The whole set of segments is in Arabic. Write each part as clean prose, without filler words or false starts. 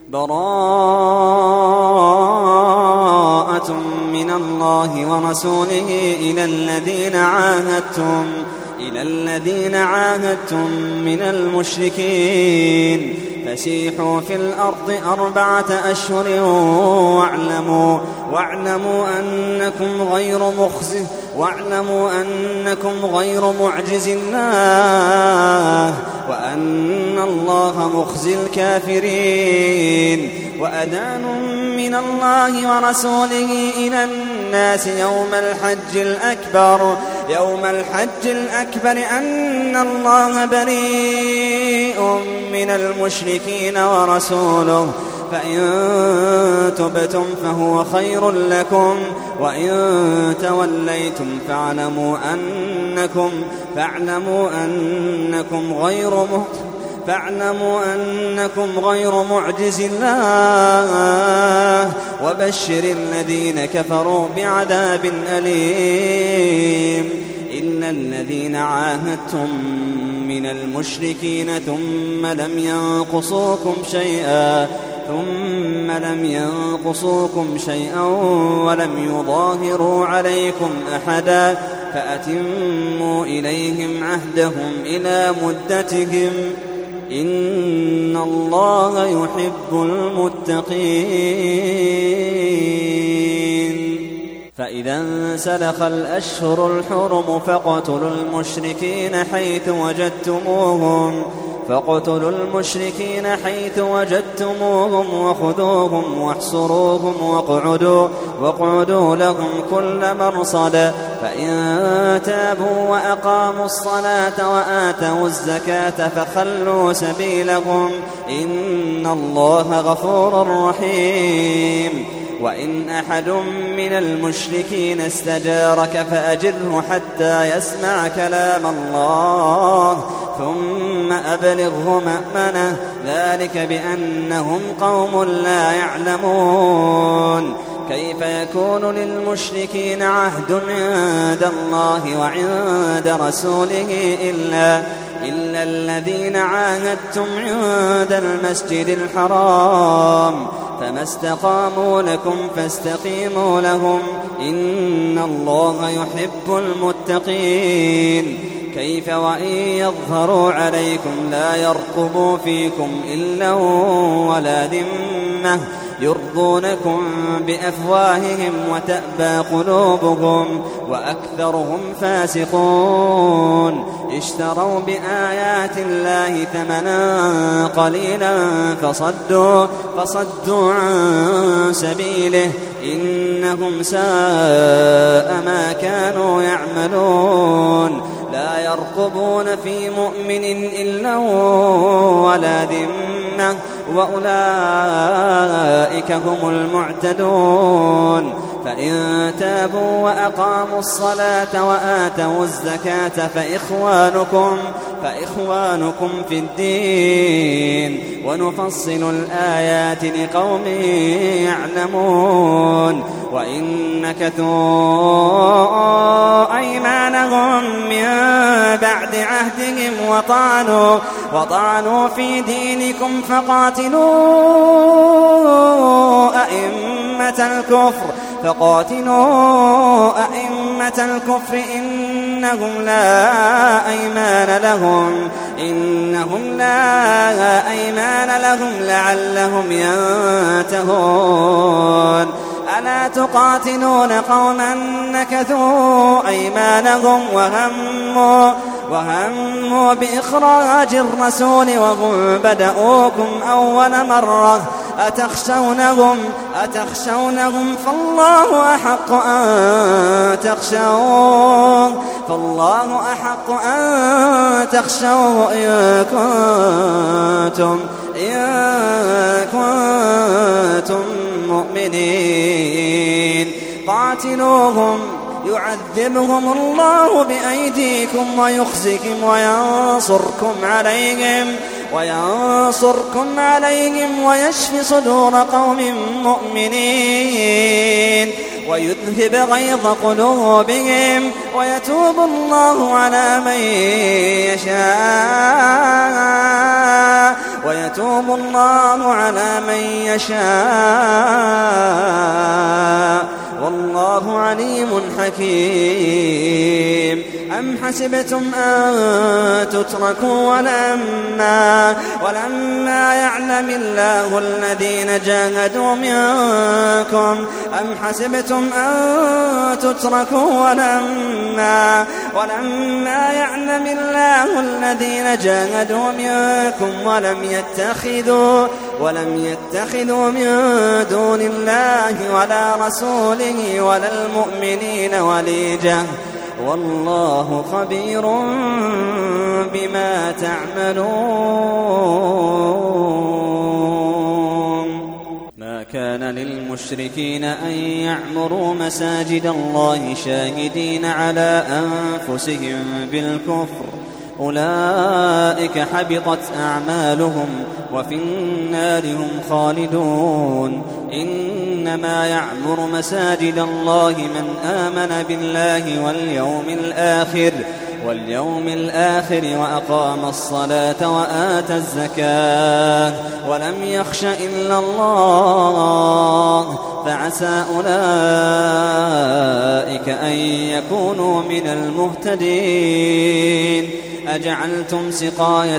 براءة من الله ورسوله إلى الذين عاهدتم من المشركين فسيحوا في الأرض 4 أشهر واعلموا أنكم غير معجز الله وأن الله مخزي الكافرين. وأذان من الله ورسوله إلى الناس يوم الحج الأكبر أن الله بريء من المشركين ورسوله فإن تبتم فهو خير لكم وإن توليتم فاعلموا أنكم غير معجز الله وبشر الذين كفروا بعذاب أليم. إلا الذين عاهدتم من المشركين ثم لم ينقصوكم شيئا ولم يظاهروا عليكم أحدا فأتموا إليهم عهدهم إلى مدتهم إن الله يحب المتقين. فإذا انسلخ الأشهر الحرم فاقتلوا المشركين حيث وجدتموهم وخذوهم واحصروهم واقعدوا لهم كل مرصد فإن تابوا وأقاموا الصلاة وآتوا الزكاة فخلوا سبيلهم إن الله غفور رحيم. وإن أحد من المشركين استجارك فأجره حتى يسمع كلام الله ثم أبلغه مأمنه ذلك بأنهم قوم لا يعلمون. كيف يكون للمشركين عهد عند الله وعند رسوله إلا الذين عاهدتم عند المسجد الحرام فما استقاموا لكم فاستقيموا لهم إن الله يحب المتقين. كيف وإن يظهروا عليكم لا يرقبوا فيكم إلا ولا ذمة يرضونكم بأفواههم وتأبى قلوبهم وأكثرهم فاسقون. اشتروا بآيات الله ثمنا قليلا فصدوا عن سبيله إنهم ساء ما كانوا يعملون. لا يرقبون في مؤمن إلا ولا ذمة وأولئك هم المعتدون. فإن تابوا وأقاموا الصلاة وآتوا الزكاة فإخوانكم في الدين ونفصل الآيات لقوم يعلمون. وإن نكثوا أيمانهم من بعد عهدهم وطعنوا في دينكم فقاتلوا أئمة الكفر إنهم لا أيمان لهم لعلهم ينتهون. ألا تقاتلون قوما نكثوا أيمانهم وهموا بإخراج الرسول وهم بدأوكم أول مرة أتخشونهم فالله أحق أن تخشوه إن كنتم مؤمنين. قاتلوهم يعذبهم الله بأيديكم ويخزيكم وينصركم عليهم ويشفي صدور قوم مؤمنين. ويذهب غيظ قلوبهم ويتوب الله على من يشاء والله عليم حكيم. أم حسبتم أن تتركوا ولما يعلم الله الذين جاهدوا منكم أم حسبتم أن تتركوا ولما يعلم الله الذين جاهدوا منكم ولم يتخذوا من دون الله ولا رسوله ولا المؤمنين وليجة والله خبير بما تعملون. ما كان للمشركين أن يعمروا مساجد الله شاهدين على أنفسهم بالكفر أولئك حبطت أعمالهم وفي النار هم خالدون. إنما يعمر مساجد الله من آمن بالله واليوم الآخر وأقام الصلاة وآتى الزكاة ولم يخش إلا الله فعسى أولئك أن يكونوا من المهتدين. أجعلتم سقاية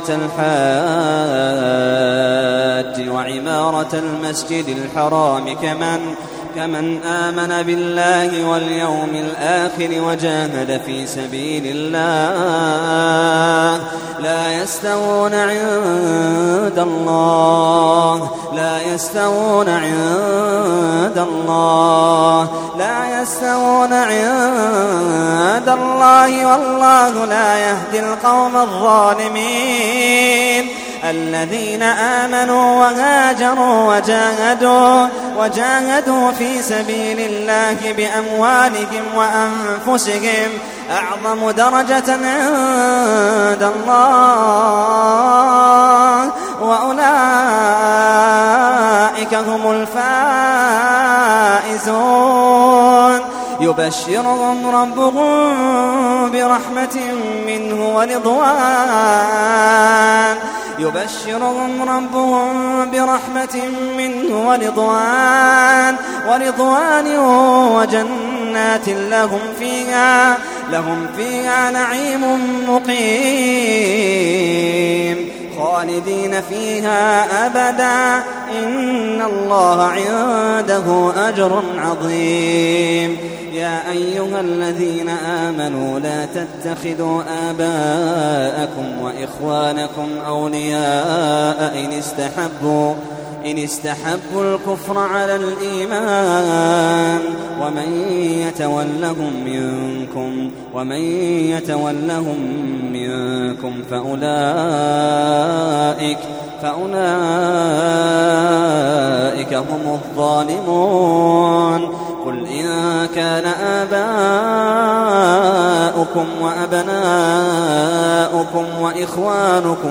الحاج وعمارة المسجد الحرام كمن آمن بالله واليوم الآخر وجاهد في سبيل الله لا يستوون عند الله والله لا يهدي القوم الظالمين. الذين آمنوا وهاجروا وجاهدوا في سبيل الله بأموالهم وأنفسهم أعظم درجة عند الله وأولئك هم الفائزون. يبشرهم ربهم برحمة منه ورضوان وجنات لهم فيها نعيم مقيم خالدين فيها أبدا إن الله عنده أجر عظيم. يا أيها الذين آمنوا لا تتخذوا آباءكم وإخوانكم أولياء إن استحبوا الكفر على الإيمان ومن يتولهم منكم فأولئك هم الظالمون. قل إن كان آباؤكم وأبناؤكم وإخوانكم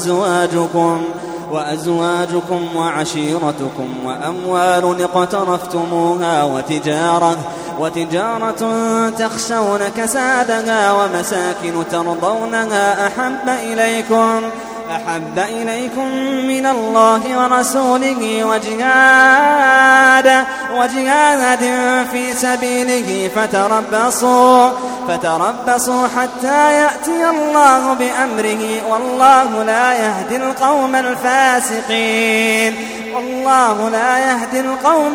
وأزواجكم وعشيرتكم وأموال اقترفتموها وتجارة تخشون كسادها ومساكن ترضونها أحب إليكم من الله ورسوله وجهاد في سبيله فتربصوا حتى يأتي الله بأمره والله لا يهدي القوم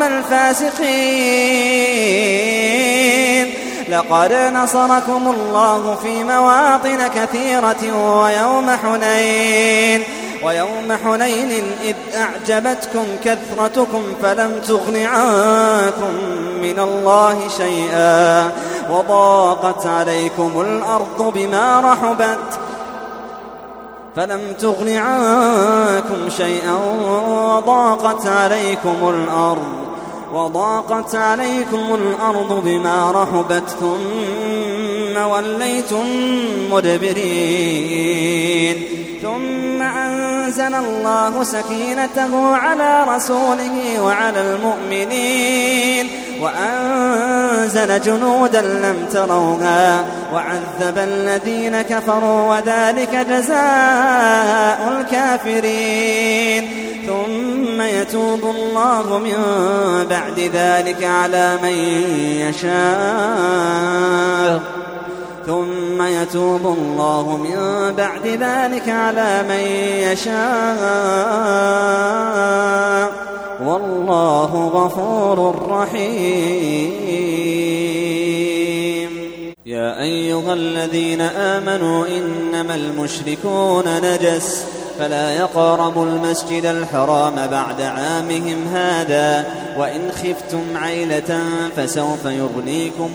الفاسقين. لقد نصركم الله في مواطن كثيرة ويوم حنين إذ أعجبتكم كثرتكم فلم تغن عنكم من الله شيئا وضاقت عليكم الأرض بما رحبت ثم وليتم مدبرين. ثم أنزل الله سكينته على رسوله وأنزل جنودا لم تروها وعذب الذين كفروا وذلك جزاء الكافرين ثم يتوب الله من بعد ذلك على من يشاء والله غفور رحيم. يا أيها الذين آمنوا إنما المشركون نجس فلا يقربوا المسجد الحرام بعد عامهم هذا وإن خفتم عيلة فسوف يغنيكم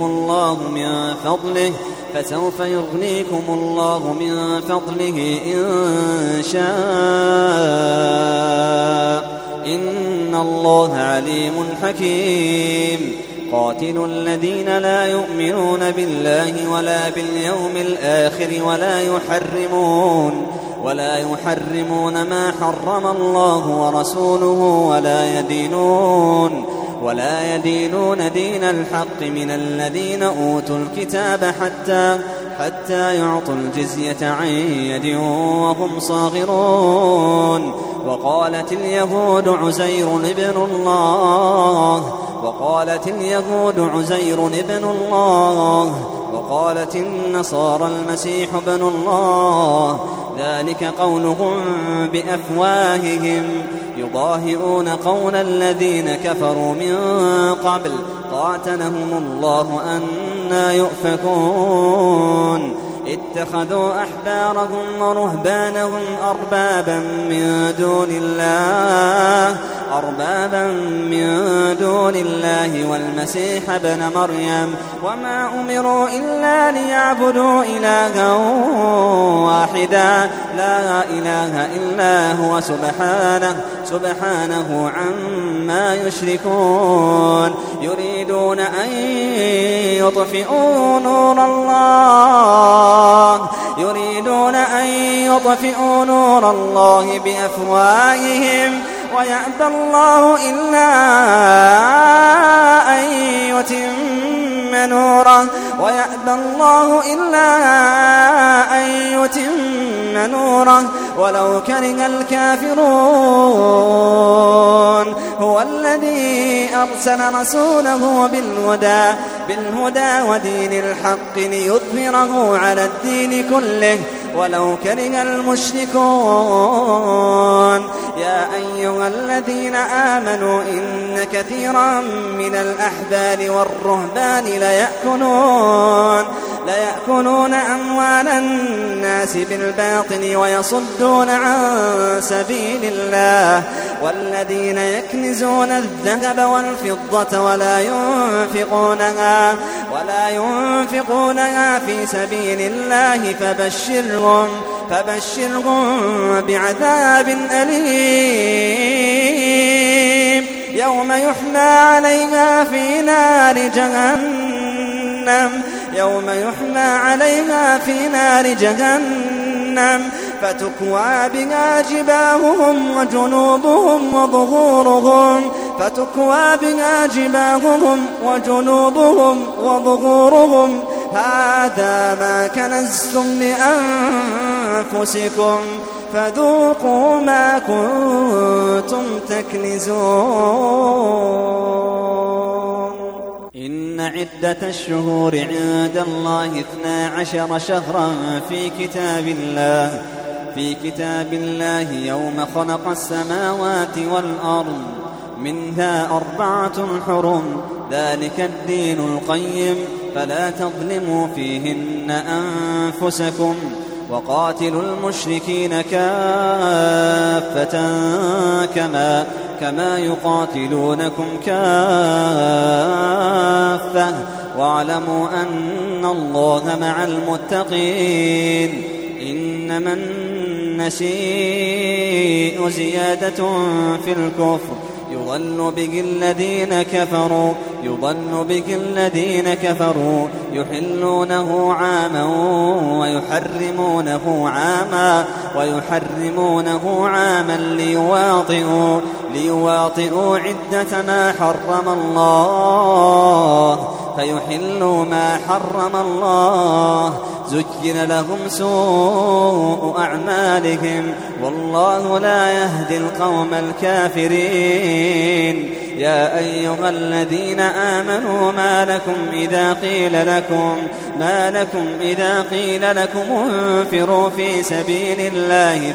الله من فضله إن شاء إن الله عليم حكيم. قاتلوا الذين لا يؤمنون بالله ولا باليوم الآخر ولا يحرمون ما حرم الله ورسوله ولا يدينون دين الحق من الذين أوتوا الكتاب حتى يعطوا الجزية عن يد وهم صاغرون. وقالت اليهود عزير ابن الله وقالت النصارى المسيح ابن الله ذلك قولهم بأفواههم يضاهئون قول الذين كفروا من قبل قاتلهم الله أنى يؤفكون. اتخذوا أحبارهم ورهبانهم أربابا من دون الله والمسيح ابن مريم وما أمروا إلا ليعبدوا إلها واحدا لا إله إلا هو سبحانه عما يشركون. يريدون أن يطفئوا نور الله بأفواههم ويأبى الله إلا أن يتم نوره ولو كره الكافرون. هو الذي أرسل رسوله بالهدى ودين الحق ليظهره على الدين كله ولو كره المشركون. يا أيها الذين آمنوا إن كثيرا من الأحبار والرهبان ليأكلون أموال الناس بالباطل ويصدون عن سبيل الله والذين يكنزون الذهب والفضة ولا ينفقونها في سبيل الله فبشرهم بعذاب أليم. يوم يحمى عليها في نار جهنم فتكوى بها جباههم وظهورهم هذا ما كنزتم لأنفسكم فذوقوا ما كنتم تكنزون. إن عدة الشهور عند الله 12 شهرا في كتاب الله يوم خلق السماوات والأرض منها 4 حرم ذلك الدين القيم فلا تظلموا فيهن أنفسكم وقاتلوا المشركين كافة كما يقاتلونكم كافة واعلموا أن الله مع المتقين. إنما النسيء زيادة في الكفر يضل به الذين كفروا يحلونه عاما ويحرمونه عاما ليواطئوا عدة ما حرم الله فيحلوا ما حرم الله. زين لهم سوء أعمالهم والله لا يهدي القوم الكافرين. يا أيها الذين آمنوا ما لكم إذا قيل لكم انفروا في سبيل الله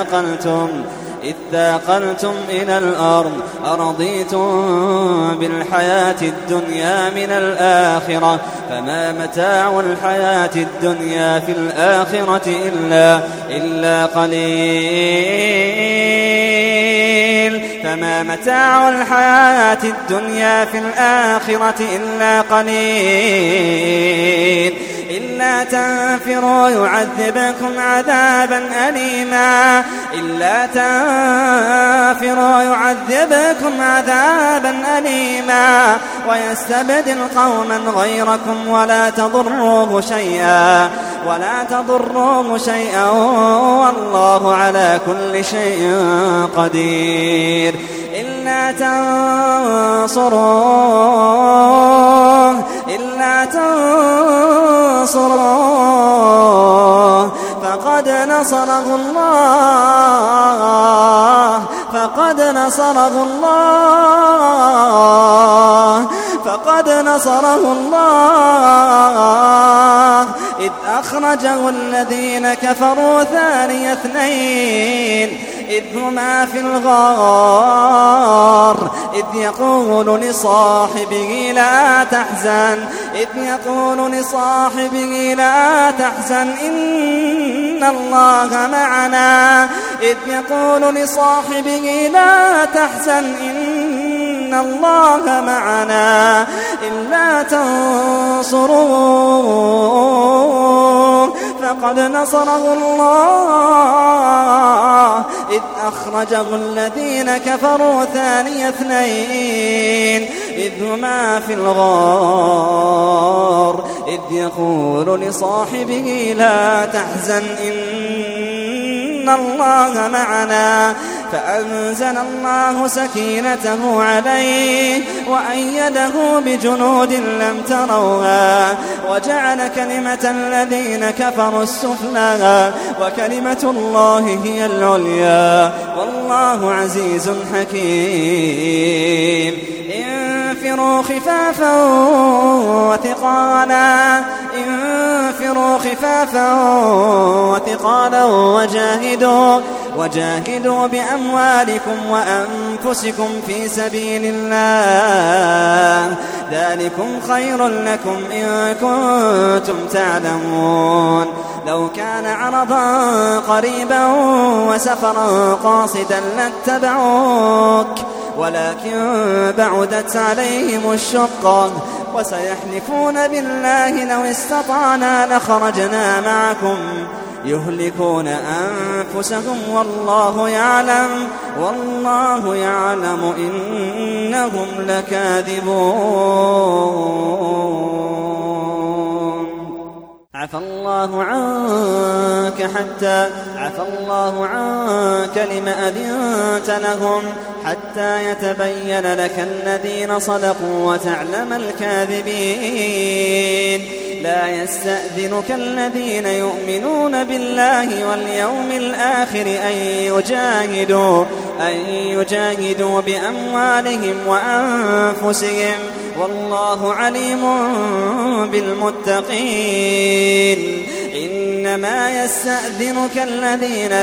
اثاقلتم إلى الأرض أرضيتم بالحياة الدنيا من الآخرة فما متاع الحياة الدنيا في الآخرة إلا قليل. فما متاع الحياة الدنيا في الآخرة إلا قليل. إلا تنفروا يعذبكم عذابا أليما ويستبدل قوما غيركم ولا تضروه شيئا والله على كل شيء قدير. إلا تنصروه فقد نصره الله إذ أخرجه الذين كفروا ثاني اثنين إذ هما في الغار إذ يقول لصاحبه لا تحزن إن الله معنا إلا تنصروه فقد نصره الله إذ أخرجه الذين كفروا ثاني اثنين إذ هما في الغار إذ يقول لصاحبه لا تحزن إن الله معنا فأنزل الله سكينته عليه وأيده بجنود لم تروها وجعل كلمة الذين كفروا السفلى وكلمة الله هي العليا والله عزيز حكيم. انفروا خفافا وثقالا وجاهدوا بأموالكم وأنفسكم في سبيل الله ذلكم خير لكم إن كنتم تعلمون. لو كان عرضا قريبا وسفرا قاصدا لاتبعوك ولكن بعدت عليهم الشقة وسيحلفون بالله لو استطعنا لخرجنا معكم يهلكون أنفسهم والله يعلم إنهم لكاذبون. عفى الله عنك لم أذنت لهم حتى يتبين لك الذين صدقوا وتعلم الكاذبين. لا يستأذنك الذين يؤمنون بالله واليوم الآخر أن يجاهدوا بأموالهم وأنفسهم والله عليم بالمتقين. إنما يستأذنك الذين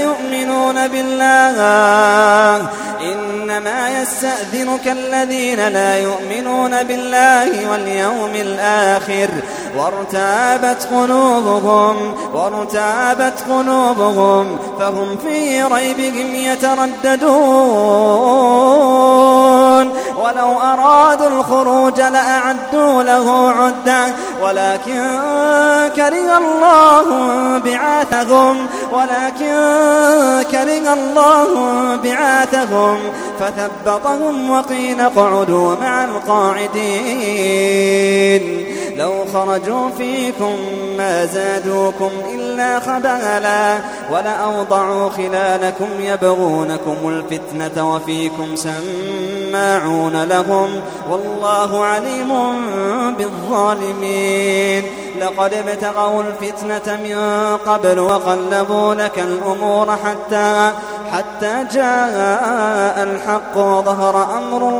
لا يؤمنون بالله واليوم الآخر وارتابت قلوبهم فهم في ريبهم يترددون. ولو أرادوا الخروج لأعدوا له عدة ولكن كره الله بعاثهم فثبطهم وقيل اقعدوا مع القاعدين. لو خرجوا فيكم ما زادوكم إلا إلا خبالا ولأوضعوا خلالكم يبغونكم الفتنة وفيكم سماعون لهم والله عليم بالظالمين لقد ابتغوا الفتنة من قبل وقلبوا لك الأمور حتى جاء الحق وظهر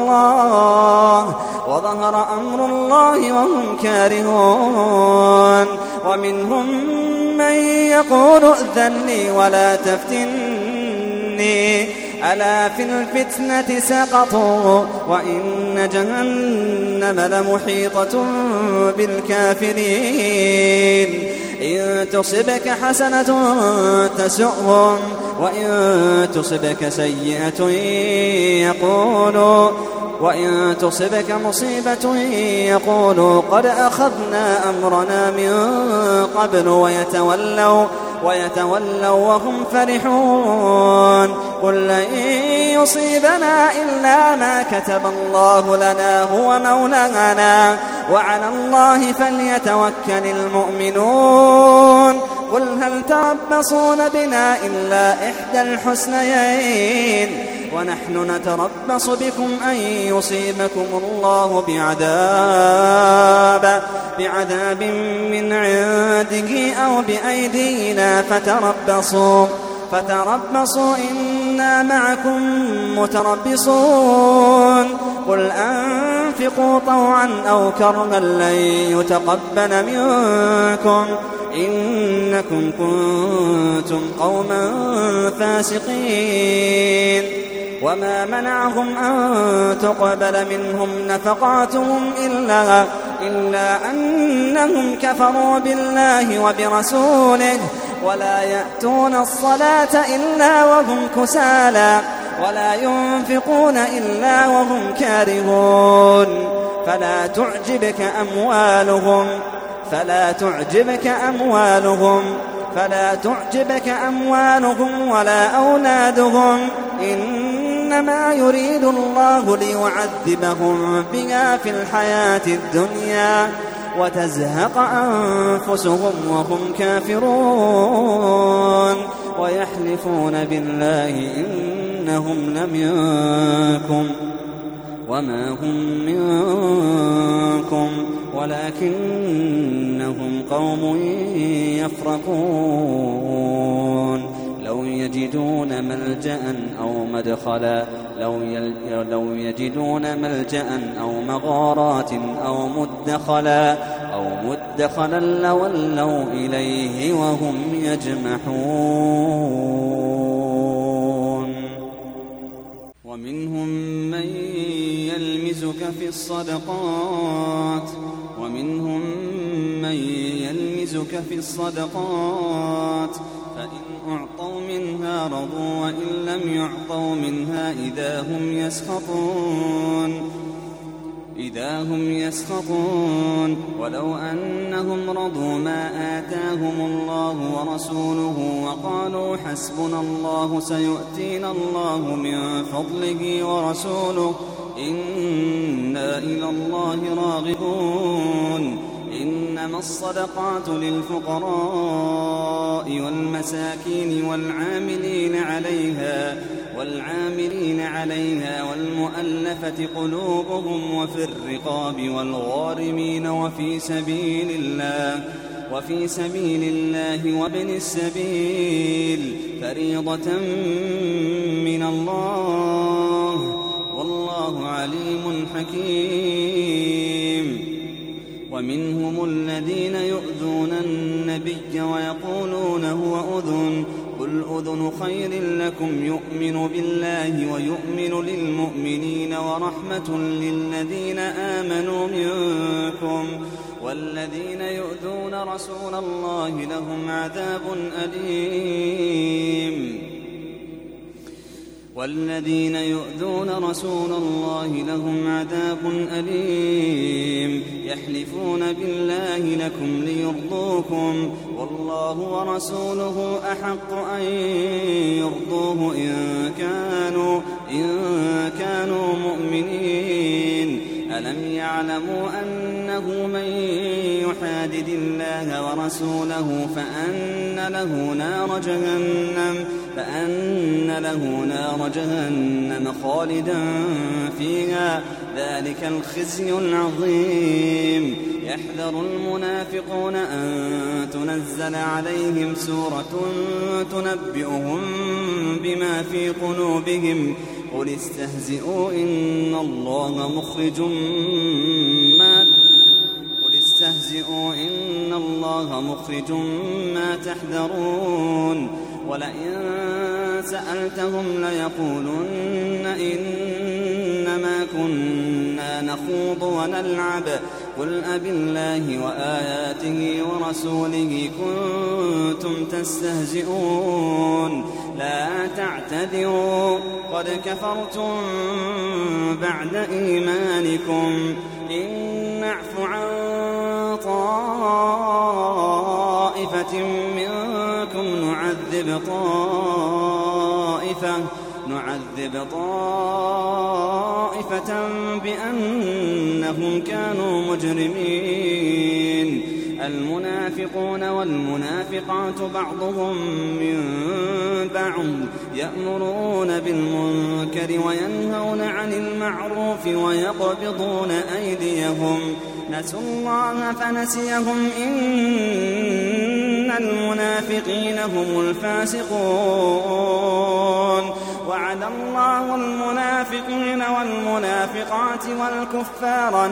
أمر الله وهم كارهون ومنهم من يقول ائذن لي ولا تفتني ألا في الفتنة سقطوا وإن جهنم لمحيطة بالكافرين إن تصبك حسنة تسؤهم وإن تصبك سيئة وإن تصبك مصيبة يقولوا قد أخذنا أمرنا من قبل ويتولوا وهم فرحون قل لن يصيبنا إلا ما كتب الله لنا هو مولانا وعلى الله فليتوكل المؤمنون قل هل تربصون بنا إلا إحدى الحسنيين ونحن نتربص بكم أن يصيبكم الله بعذاب من عنده أو بأيدينا فتربصوا إنا معكم متربصون قل أنفقوا طوعا أو كرها لن يتقبل منكم إنكم كنتم قوما فاسقين وما منعهم أن تقبل منهم نفقاتهم إلا أنهم كفروا بالله وبرسوله ولا يأتون الصلاة إلا وهم كسالى ولا ينفقون إلا وهم كارهون فلا تعجبك أموالهم ولا أولادهم إنما يريد الله ليعذبهم بها في الحياة الدنيا وتزهق أنفسهم وهم كافرون ويحلفون بالله إنهم لمنكم وما هم منكم ولكنهم قوم يفرقون لو يجدون ملجأ أو مغارات أو مدخلا لولوا إليه وهم يجمحون ومنهم من يلمزك في الصدقات فإن أعطوا منها رضوا وإن لم يعطوا منها إذا هم يسخطون ولو أنهم رضوا ما آتاهم الله ورسوله وقالوا حسبنا الله سيؤتينا الله من فضله ورسوله إنا إلى الله راغبون إنما الصدقات للفقراء والمساكين والعاملين عليها والمؤلفة قلوبهم وفي الرقاب والغارمين وفي سبيل الله وابن السبيل فريضة من الله والله عليم حكيم ومنهم الذين يؤذون النبي ويقولون هو أذن قل أذن خير لكم يؤمن بالله ويؤمن للمؤمنين ورحمة للذين آمنوا منكم والذين يؤذون رسول الله لهم عذاب أليم يحلفون بالله لكم ليرضوكم والله ورسوله أحق أن يرضوه إن كانوا مؤمنين ألم يعلموا أنه من يحادد الله ورسوله فأن له نار جهنم خالدا فيها ذلك الخزي العظيم. يحذر المنافقون أن تنزل عليهم سورة تنبئهم بما في قلوبهم قل استهزئوا إن الله مخرج ما تحذرون. ولئن سألتهم ليقولن إنما كنا نخوض ونلعب قل أبالله وآياته ورسوله كنتم تستهزئون لا تعتذروا قد كفرتم بعد إيمانكم إن نعف عن طائفة منكم نعذب طائفة بأنهم كانوا مجرمين. المنافقون والمنافقات بعضهم من بعض يأمرون بالمنكر وينهون عن المعروف ويقبضون أيديهم نسوا الله فنسيهم إن المنافقين هم الفاسقون. وعد الله المنافقين والمنافقات والكفار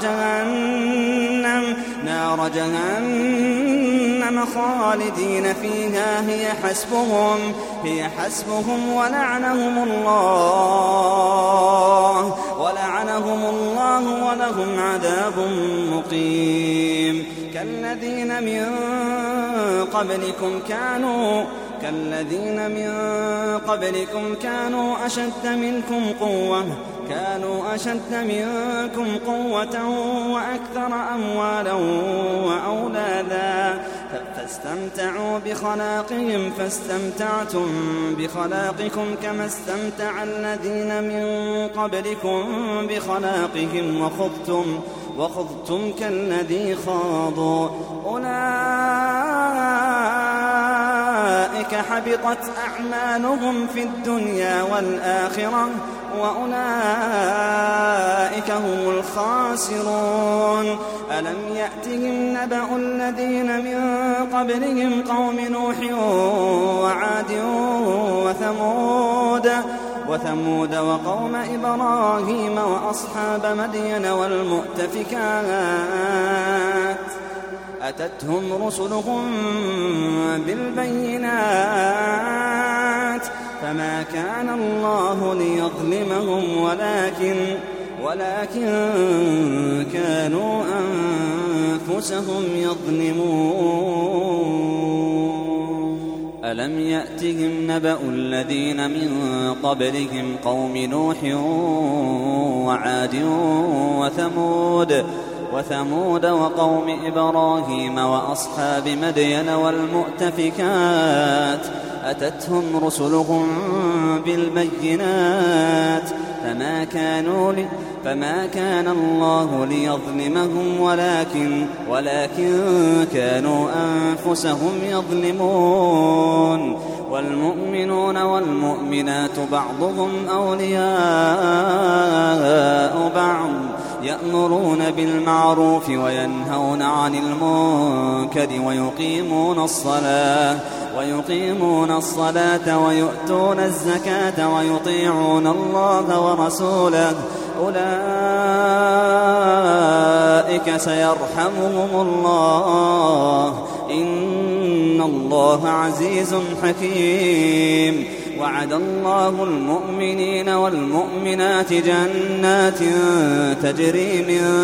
نار جهنم خالدين فيها هي حسبهم ولعنهم الله ولهم عذاب مقيم. كالذين من قبلكم كانوا أشد منكم قوة وأكثر أموالا وأولادا فاستمتعوا بخلاقهم فاستمتعتم بخلاقكم كما استمتع الذين من قبلكم بخلاقهم وخضتم كالذي خاضوا أولئك حبطت أعمالهم في الدنيا والآخرة وأولئك هم الخاسرون. ألم يأتهم نبأ الذين من قبلهم قوم نوح وعاد وثمود وقوم إبراهيم وأصحاب مدين والمؤتفكات أتتهم رسلهم بالبينات فما كان الله ليظلمهم ولكن كانوا أنفسهم يظلمون. ألم يأتهم نبأ الذين من قبلهم قوم نوح وعاد وثمود وقوم إبراهيم وأصحاب مدين والمؤتفكات أتتهم رسلهم بالبينات فما كان الله ليظلمهم ولكن كانوا أنفسهم يظلمون. والمؤمنون والمؤمنات بعضهم أولياء بعض يأمرون بالمعروف وينهون عن المنكر ويقيمون الصلاة ويؤتون الزكاة ويطيعون الله ورسوله أولئك سيرحمهم الله إن الله عزيز حكيم. وعد الله المؤمنين والمؤمنات جنات تجري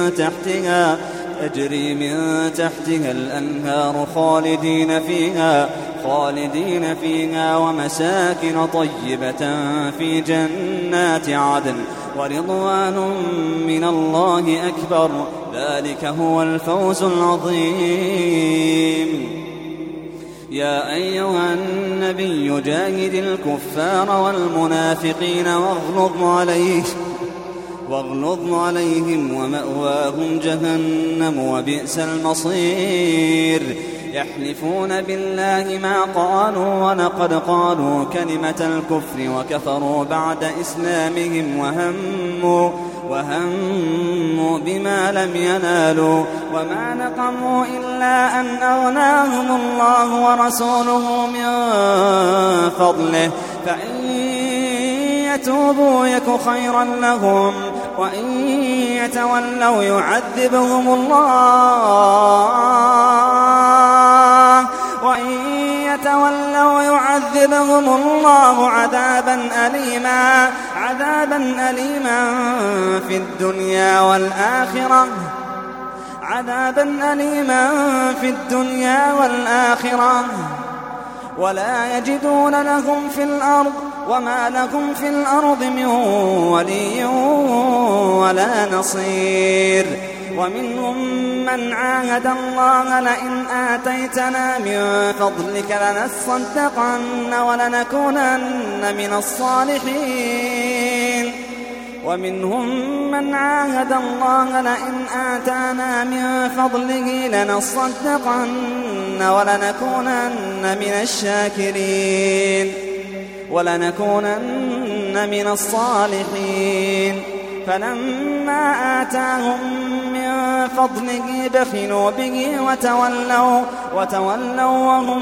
من تحتها الأنهار خالدين فيها ومساكن طيبة في جنات عدن ورضوان من الله أكبر ذلك هو الفوز العظيم. يا أيها النبي جاهد الكفار والمنافقين واغلظ عليهم ومأواهم جهنم وبئس المصير يحلفون بالله ما قالوا ولقد قالوا كلمة الكفر وكفروا بعد إسلامهم وهموا بما لم ينالوا وما نقموا إلا أن أغناهم الله ورسوله من فضله فإن يتوبوا يك خيرا لهم وإن يتولوا يعذبهم الله عذابا أليما في الدنيا والآخرة ولا يجدون لهم في الأرض وما لهم في الأرض من ولي ولا نصير ومنهم من عاهد الله لئن آتيتنا من فضلك لنصدقن ولنكونن من الصالحين ومنهم من عاهد الله لئن آتانا من فضله لنصدقن ولنكونن من الشاكرين ولنكونن من الصالحين فلما آتاهم من فضله بخلوا به وتولوا وهم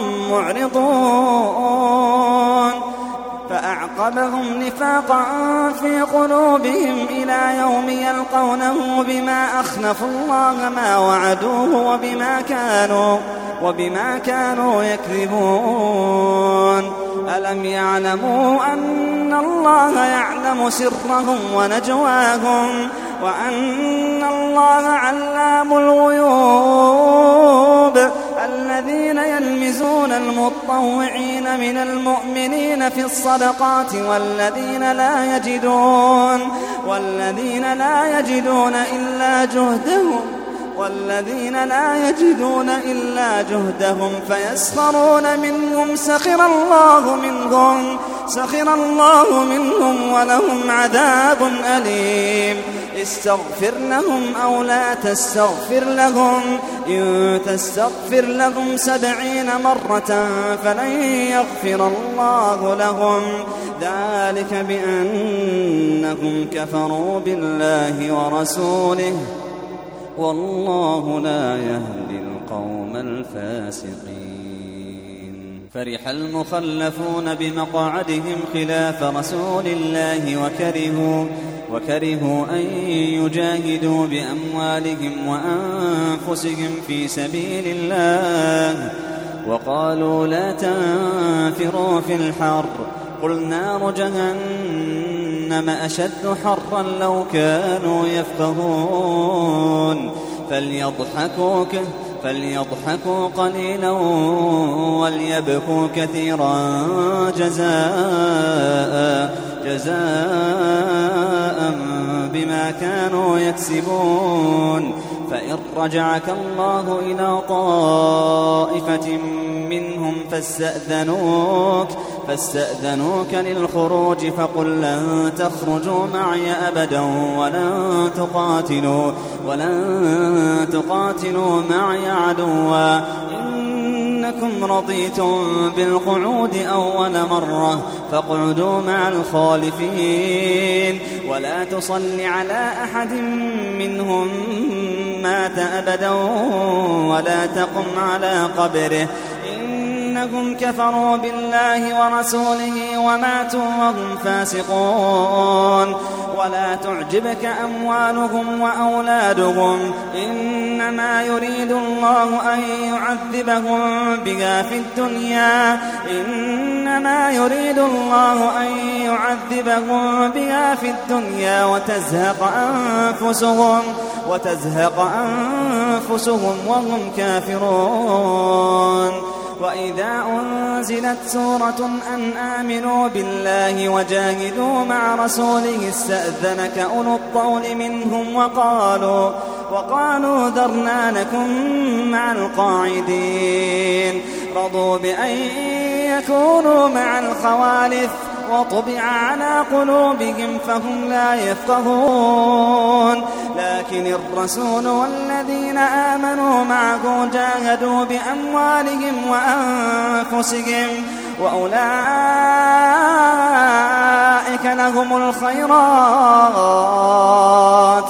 معرضون فأعقبهم نفاقا في قلوبهم إلى يوم يلقونه بما أخلفوا الله ما وعدوه وبما كانوا يكذبون ألم يعلموا أن الله يعلم سرهم ونجواهم وأن الله علام الغيوب الذين يلمزون المطوعين من المؤمنين في الصدقات والذين لا يجدون إلا جهدهم فيسخرون منهم سخر الله منهم ولهم عذاب أليم استغفر لهم أو لا تستغفر لهم إن تستغفر لهم 70 مرة فلن يغفر الله لهم ذلك بأنهم كفروا بالله ورسوله والله لا يهدي القوم الفاسقين فرح المخلفون بمقعدهم خلاف رسول الله وكرهوا أن يجاهدوا بأموالهم وأنفسهم في سبيل الله وقالوا لا تنفروا في الحر قل نار جهنم أشد حرا لو كانوا يفقهون فليضحكوا قليلا وليبكوا كثيرا جزاء بما كانوا يكسبون فإن رجعك الله إلى طائفة منهم فاستأذنوك للخروج فقل لن تخرجوا معي أبدا ولن تقاتلوا معي عدوا إنكم رضيتم بالقعود أول مرة فاقعدوا مع الخالفين ولا تصل على أحد منهم مات أبدا ولا تقم على قبره إنهم كفروا بالله ورسوله وماتوا وهم فاسقون ولا تعجبك أموالهم وأولادهم إنما يريد الله أن يعذبهم بها في الدنيا وتزهق أنفسهم وهم كافرون وإذا أنزلت سورة أن آمنوا بالله وجاهدوا مع رسوله استأذنك أولو الطول منهم وقالوا ذرنا نكن مع القاعدين رضوا بأن يكونوا مع الخوالف وطبع على قلوبهم فهم لا يفقهون لكن الرسول والذين آمنوا معه جاهدوا بأموالهم وأنفسهم وأولئك لهم الخيرات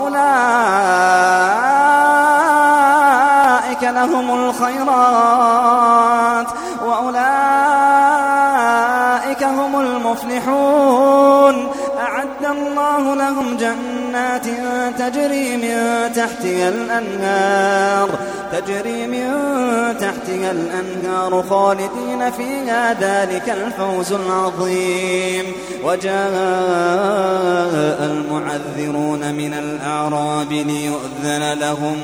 وأولئك هم المفلحون أعد الله لهم جنات تجري من تحتها الأنهار خالدين فيها ذلك الفوز العظيم وجاء المعذرون من الأعراب ليؤذن لهم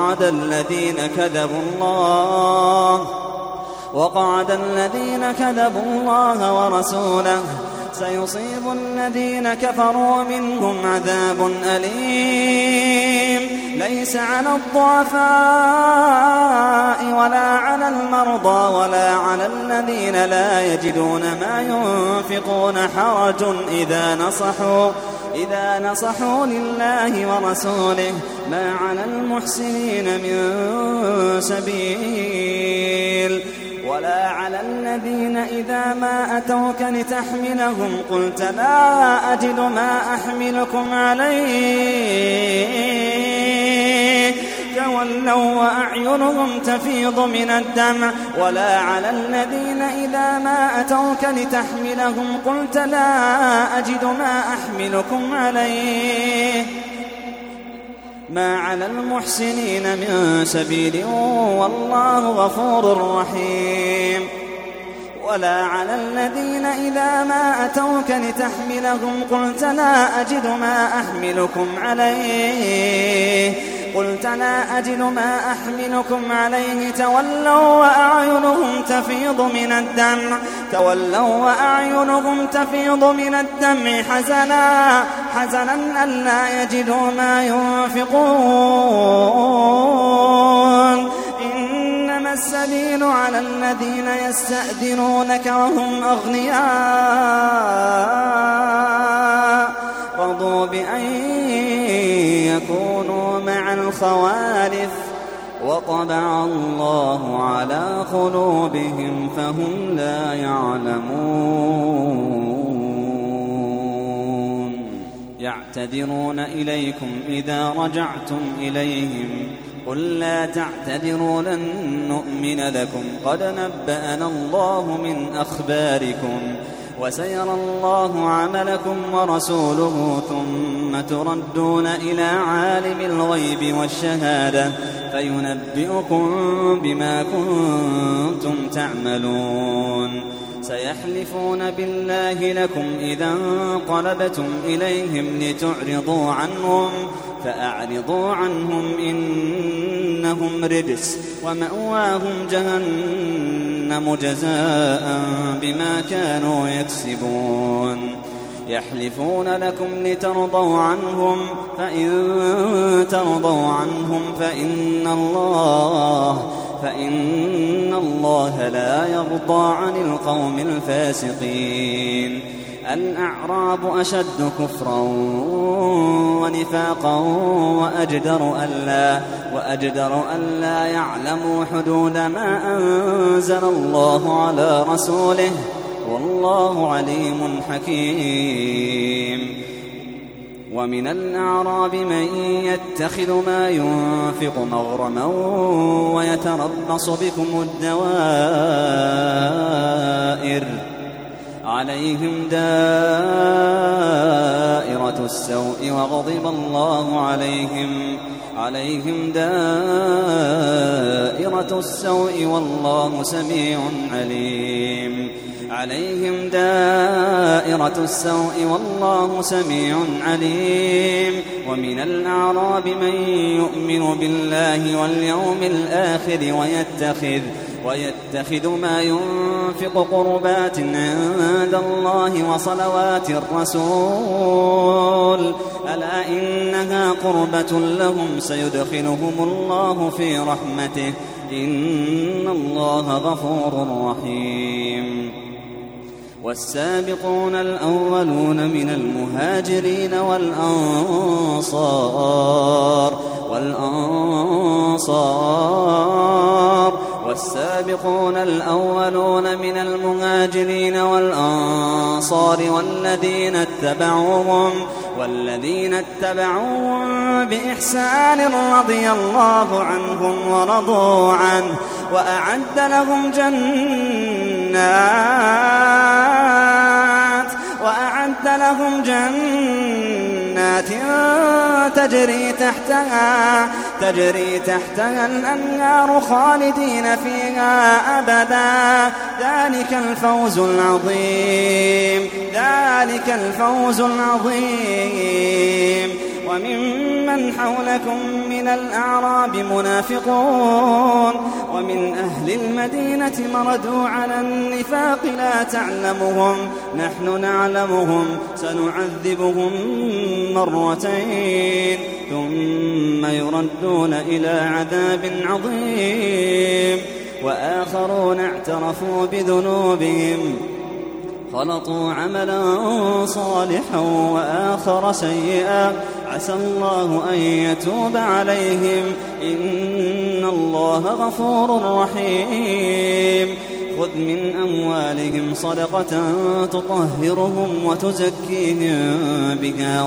وقعد الذين كذبوا الله ورسوله سيصيب الذين كفروا منهم عذاب أليم ليس على الضعفاء ولا على المرضى ولا على الذين لا يجدون ما ينفقون حرج إذا نصحوا لله ورسوله ما على المحسنين من سبيل ولا على الذين إذا ما أتوك لتحملهم قلت لا أجد ما أحملكم عليه تولوا وأعينهم تفيض من الدمع ولا على الذين إذا ما أتوك لتحملهم قلت لا أجد ما أحملكم عليه ما على المحسنين من سبيل والله غفور رحيم ولا على الذين إذا ما أتوك لتحملهم قلت لا أجد ما أحملكم عليه تولوا وأعينهم تفيض من الدمع حزنا ألا يجدوا ما ينفقون إنما السبيل على الذين يستأذنونك وهم أغنياء رضوا بأن يكونوا مع الخوالف وطبع الله على قلوبهم فهم لا يعلمون يعتذرون إليكم إذا رجعتم إليهم قل لا تعتذروا لن نؤمن لكم قد نبأنا الله من أخباركم وسيرى الله عملكم ورسوله ثم تردون إلى عالم الغيب والشهادة فينبئكم بما كنتم تعملون سيحلفون بالله لكم إذا انقلبتم إليهم لتعرضوا عنهم فأعرضوا عنهم إنهم رجس ومأواهم جهنم جزاء بما كانوا يكسبون يحلفون لكم لترضوا عنهم فإن ترضوا عنهم فإن الله لا يرضى عن القوم الفاسقين الأعراب أشد كفرا ونفاقا وأجدر ألا يعلموا حدود ما أنزل الله على رسوله والله عليم حكيم ومن الأعراب من يتخذ ما ينفق مغرما ويتربص بكم الدوائر عليهم دائرة السوء وغضب الله عليهم دائرة السوء والله سميع عليم عليهم دائرة السوء والله سميع عليم ومن الأعراب من يؤمن بالله واليوم الآخر ويتخذ ما ينفق قربات عند الله وصلوات الرسول ألا إنها قربة لهم سيدخلهم الله في رحمته إن الله غفور رحيم والسابقون الأولون من المهاجرين والسابقون الأولون من المهاجرين والأنصار والذين اتبعوهم بإحسان رضي الله عنهم ورضوا عنه وأعد لهم جنات تجري تحتها الأنهار خالدين فيها أبدا. ذلك الفوز العظيم. وممن حولكم من الأعراب منافقون ومن أهل المدينة مردوا على النفاق لا تعلمهم نحن نعلمهم سنعذبهم مرتين ثم يردون إلى عذاب عظيم. وآخرون اعترفوا بذنوبهم خلطوا عملا صالحا وآخر سيئا عسى الله أن يتوب عليهم إن الله غفور رحيم. خذ من أموالهم صدقة تطهرهم وتزكيهم بها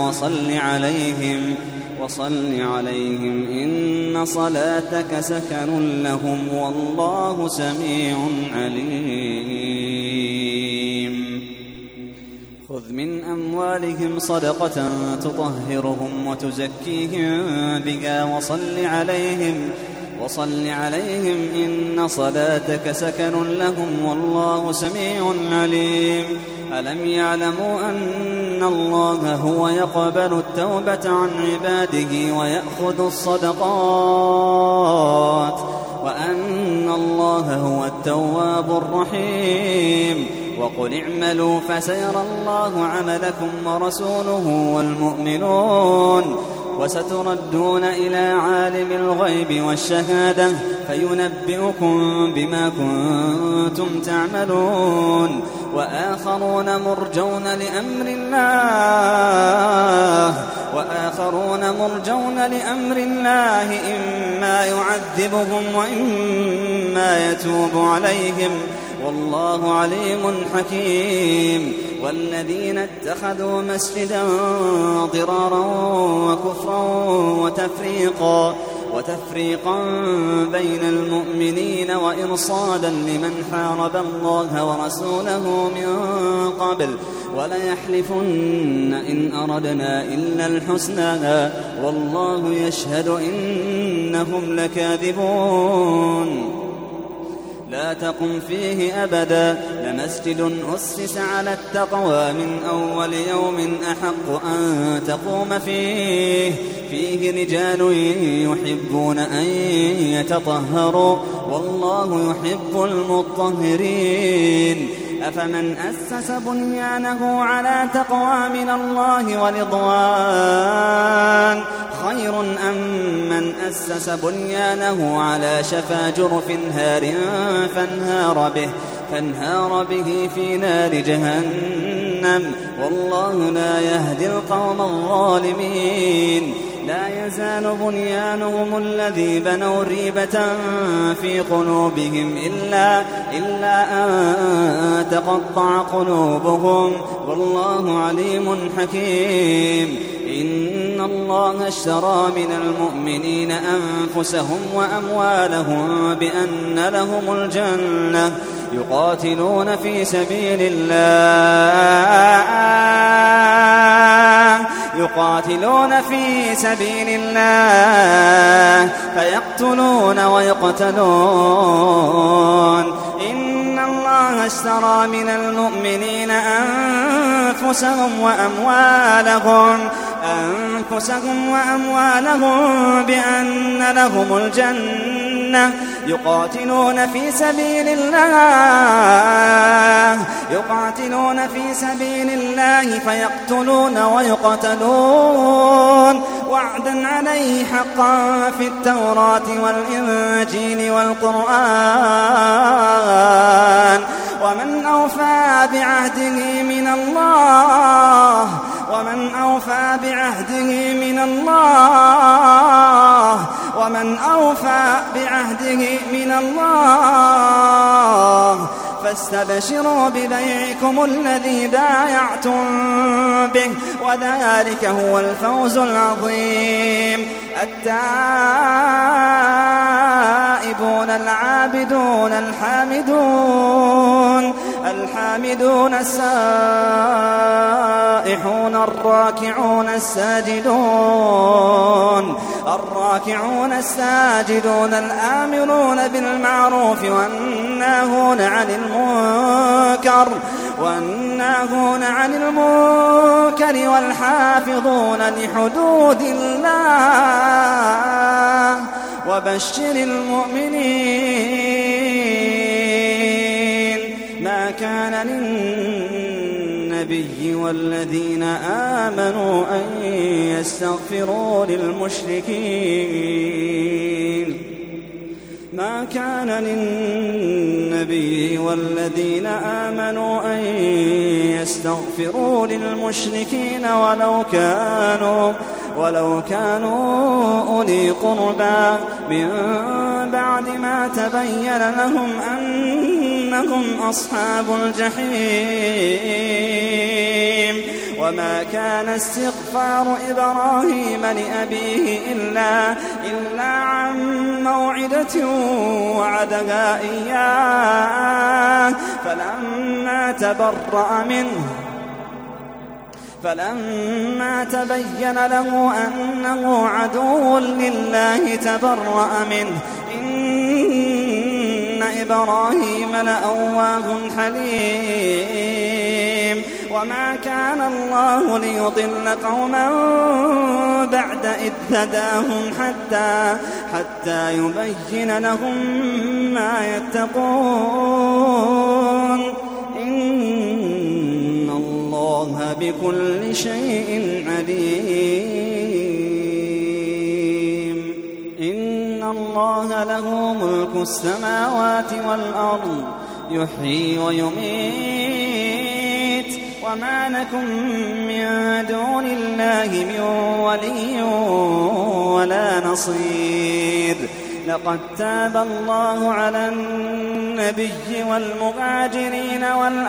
وصل عليهم إن صلاتك سكن لهم والله سميع عليم. خذ من أموالهم صدقة تطهرهم وتزكيهم بها وصل عليهم إن صلاتك سكن لهم والله سميع عليم. ألم يعلموا أن الله هو يقبل التوبة عن عباده ويأخذ الصدقات وأن الله هو التواب الرحيم. وقل اعملوا فسيرى الله عملكم ورسوله والمؤمنون وستردون إلى عالم الغيب والشهادة فينبئكم بما كنتم تعملون. وآخرون مرجون لأمر الله إما يعذبهم وإما يتوب عليهم والله عليم حكيم. والذين اتخذوا مسجدا ضرارا وكفرا وتفريقا بين المؤمنين وإرصادا لمن حارب الله ورسوله من قبل وليحلفن إن أردنا إلا الحسنى والله يشهد إنهم لكاذبون. لا تقم فيه أبدا لمسجد أسس على التقوى من أول يوم أحق أن تقوم فيه رجال يحبون أن يتطهروا والله يحب المطهرين. أفمن أسس بنيانه على تقوى من الله ورضوان خير أم من أسس بنيانه على شفا جرف هار فانهار به في نار جهنم والله لا يهدي القوم الظالمين. لا يزال بنيانهم الذي بنوا ريبة في قلوبهم إلا أن تقطع قلوبهم والله عليم حكيم. إن الله اشترى من المؤمنين أنفسهم وأموالهم بأن لهم الجنة يقاتلون في سبيل الله فيقتلون ويقتلون. إن الله اشترى من المؤمنين أنفسهم وأموالهم بأن لهم الجنة يقاتلون في سبيل الله فيقتلون ويقتلون وعدا عليه حقا في التوراة والإنجيل والقرآن ومن أوفى بعهده من الله ومن أوفى بعهده من الله ومن أوفى بعهده من الله فاستبشروا ببيعكم الذي بايعتم به وذلك هو الفوز العظيم. التائبون العابدون الحامدون السائحون الراكعون الساجدون الآمرون بالمعروف والناهون عن المنكر والحافظون لحدود الله وبشر المؤمنين. ما كان للنبي والذين آمنوا أن يستغفروا للمشركين ما كان للنبي والذين آمنوا أن يستغفروا للمشركين ولو كانوا أولي قربى من بعد ما تبين لهم أنهم أصحاب الجحيم. وما كان استغفار إبراهيم لأبيه إلا عن موعدة وعدها إياه فلما تبين له أنه عدو لله تبرأ منه إن إبراهيم لأواه حليم. وما كان الله ليضل قوما بعد إذ هداهم حتى يبين لهم ما يتقون إن الله بكل شيء عليم. إن الله له ملك السماوات والأرض يحيي ويميت وما لكم من دون الله من ولي ولا نصير. لقد تاب الله على النبي والمهاجرين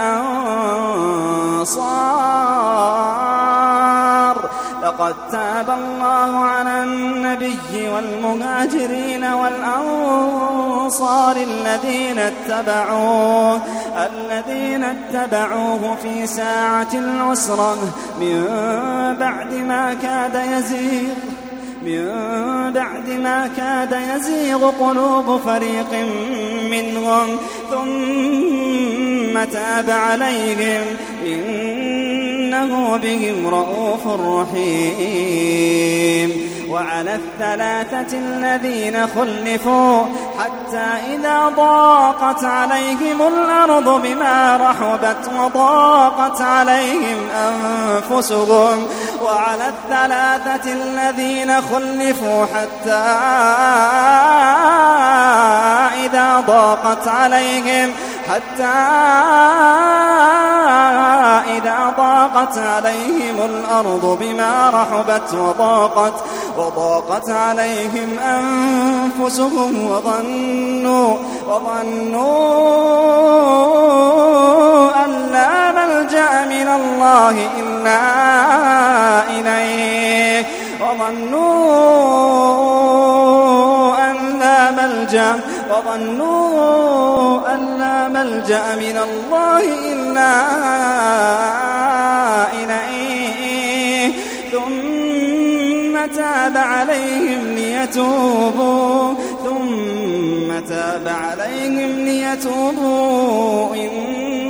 والأنصار الذين اتبعوه في ساعة العسرة من بعد ما كاد يزيغ قلوب فريق منهم ثم تاب عليهم إنه بهم رءوف رحيم. وعلى الثلاثة الذين خلفوا حتى إذا ضاقت عليهم الأرض بما رحبت وضاقت عليهم أنفسهم وعلى الثلاثة الذين خلفوا حتى إذا ضاقت عليهم الأرض بما رحبت وضاقت عليهم أنفسهم وظنوا أن لا ملجأ من الله إلا إليه من الله إلا إليه ثم تاب عليهم ليتوبوا إن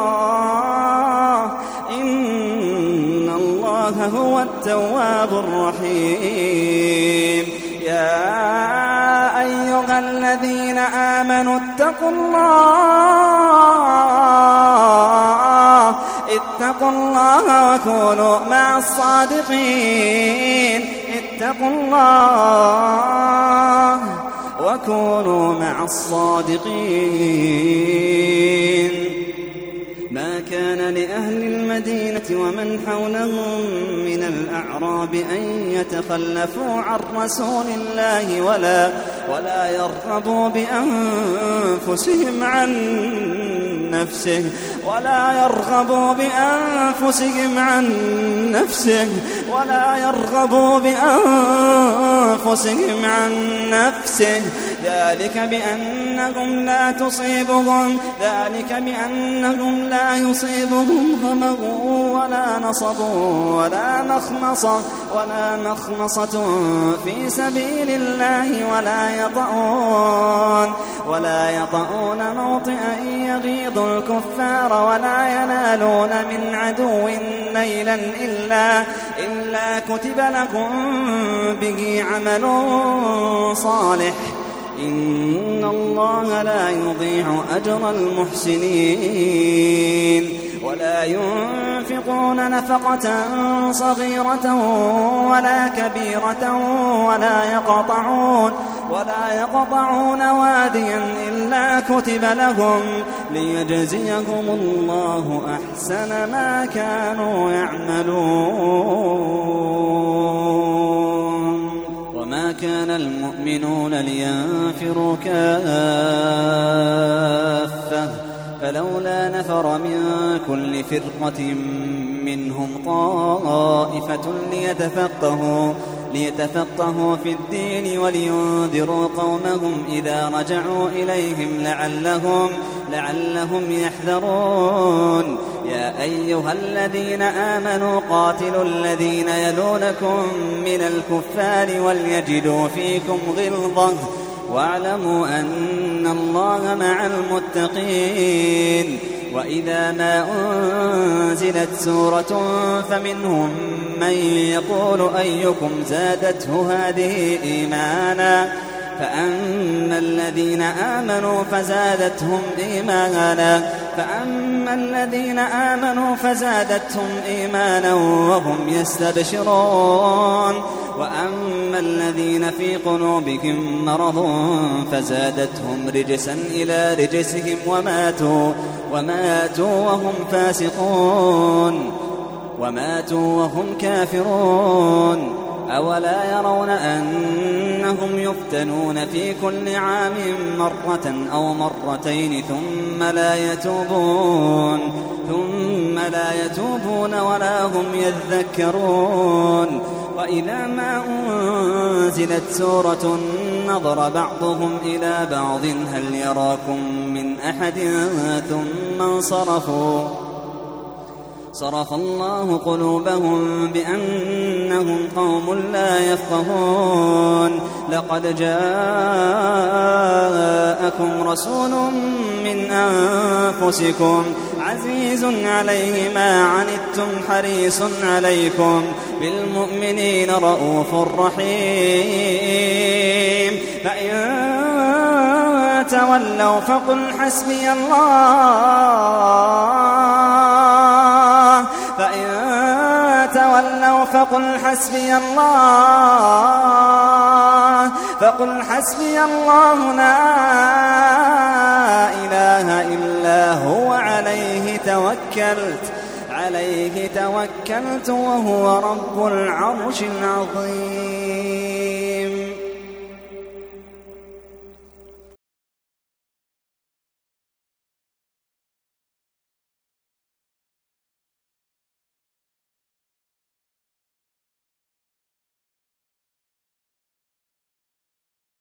الله هو التواب الرحيم. يا أيها الذين آمنوا اتقوا الله وكونوا مع الصادقين. لأهل المدينة ومن حولهم من الأعراب أن يتخلفوا عن رسول الله ولا يرغبوا بأنفسهم عن نفسه ولا يرغبوا بأنفسهم عن نفسه ذلك بأنهم لا يصيبهم ظمأ ولا نصب ولا مخمصة في سبيل الله ولا يطؤون موطئا يغيظ الكفار ولا ينالون من عدو نيلا إلا كتب لكم به عمل صالح إن الله لا يضيع أجر المحسنين ولا ينفقون نفقة صغيرة ولا كبيرة ولا يقطعون واديا إلا كتب لهم ليجزيهم الله أحسن ما كانوا يعملون وما كان المؤمنون لينفروا كافة فلولا نفر من كل فرقة منهم طائفة ليتفقهوا في الدين ولينذروا قومهم إذا رجعوا إليهم لعلهم يحذرون يا أيها الذين آمنوا قاتلوا الذين يلونكم من الكفار وليجدوا فيكم غلظة واعلموا أن الله مع المتقين وإذا ما أنزلت سورة فمنهم من يقول أيكم زادته هذه إيمانا فأما الذين آمنوا فزادتهم إيمانا وهم يستبشرون وأما الذين في قلوبهم مرض فزادتهم رجسا إلى رجسهم وماتوا وهم كافرون أولا يرون أنهم يفتنون في كل عام مرة أو مرتين ثم لا يتوبون ولا هم يذكرون وإذا ما أنزلت سورة نظر بعضهم إلى بعض هل يراكم من أحد ثم انصرفوا صرف الله قلوبهم بأنهم قوم لا يفقهون لقد جاءكم رسول من أنفسكم عزيز عليه ما عنتم حريص عليكم بالمؤمنين رؤوف رحيم فإن تولوا فقل حسبي الله لا إله إلا هو عليه توكلت وهو رب العرش العظيم